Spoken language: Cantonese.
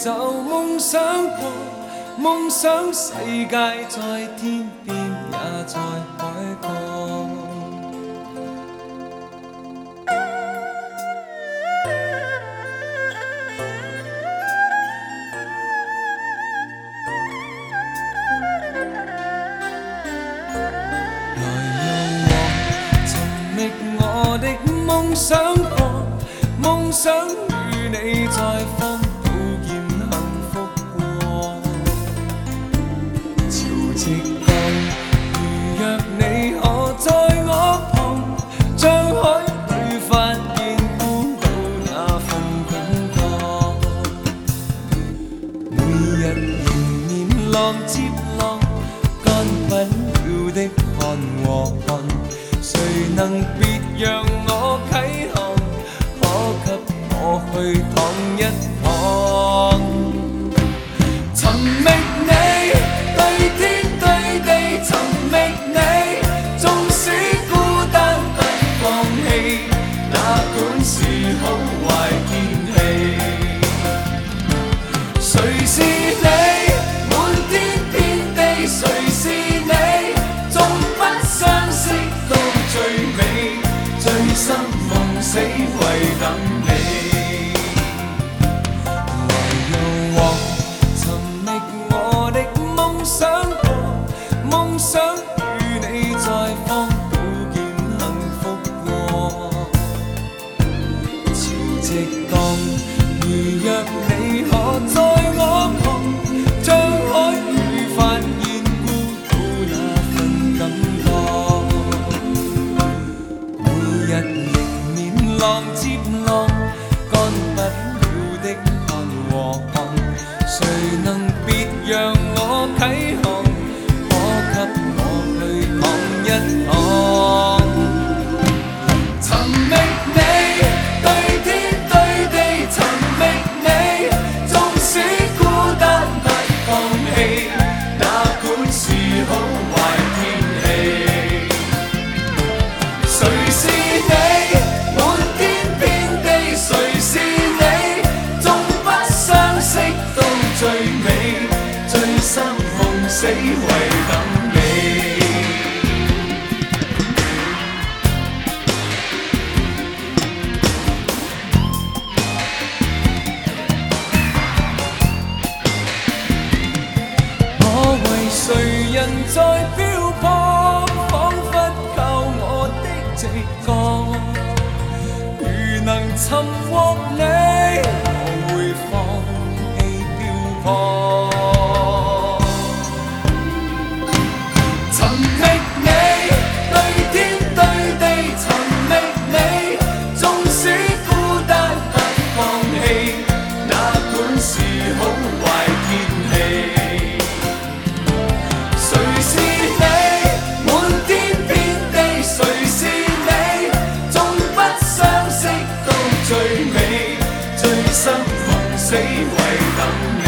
就梦想过，梦想世界在天边也在海角。我的夢想過，夢想與你在荒島見幸福過。潮汐降，如若你可在我旁，將海裏發現孤島那份感覺。每日迎面浪接浪，乾不了的看和看。誰能別讓我啟航？可給我去趟一趟。尋覓你，對天對地尋覓你，縱使孤單不放棄，哪管是好壞天氣。誰是你？滿天遍地誰是你？縱不相識到最美，醉生夢死為等你。來讓我尋覓我的夢想過，夢想與你在荒島見幸福過。潮汐降，如若你可在我旁，將海裏發現孤島那份感覺。每日迎面浪接浪，乾不了的看和看，誰能別讓我啟航？可給我去趟一趟。尋覓你，對天對地尋覓你，縱使孤單不放棄，哪管是好壞天氣。誰是你？滿天遍地誰是你？縱不相識到最美，醉生夢死為等你。我為誰人在漂泊，彷彿靠我的直覺。如能尋獲你，我會放棄漂泊。尋覓你，對天對地尋覓你，縱使孤單不放棄，哪管是好壞天氣。誰是你？滿天遍地誰是你？縱不相識到最美，醉生夢死為等你。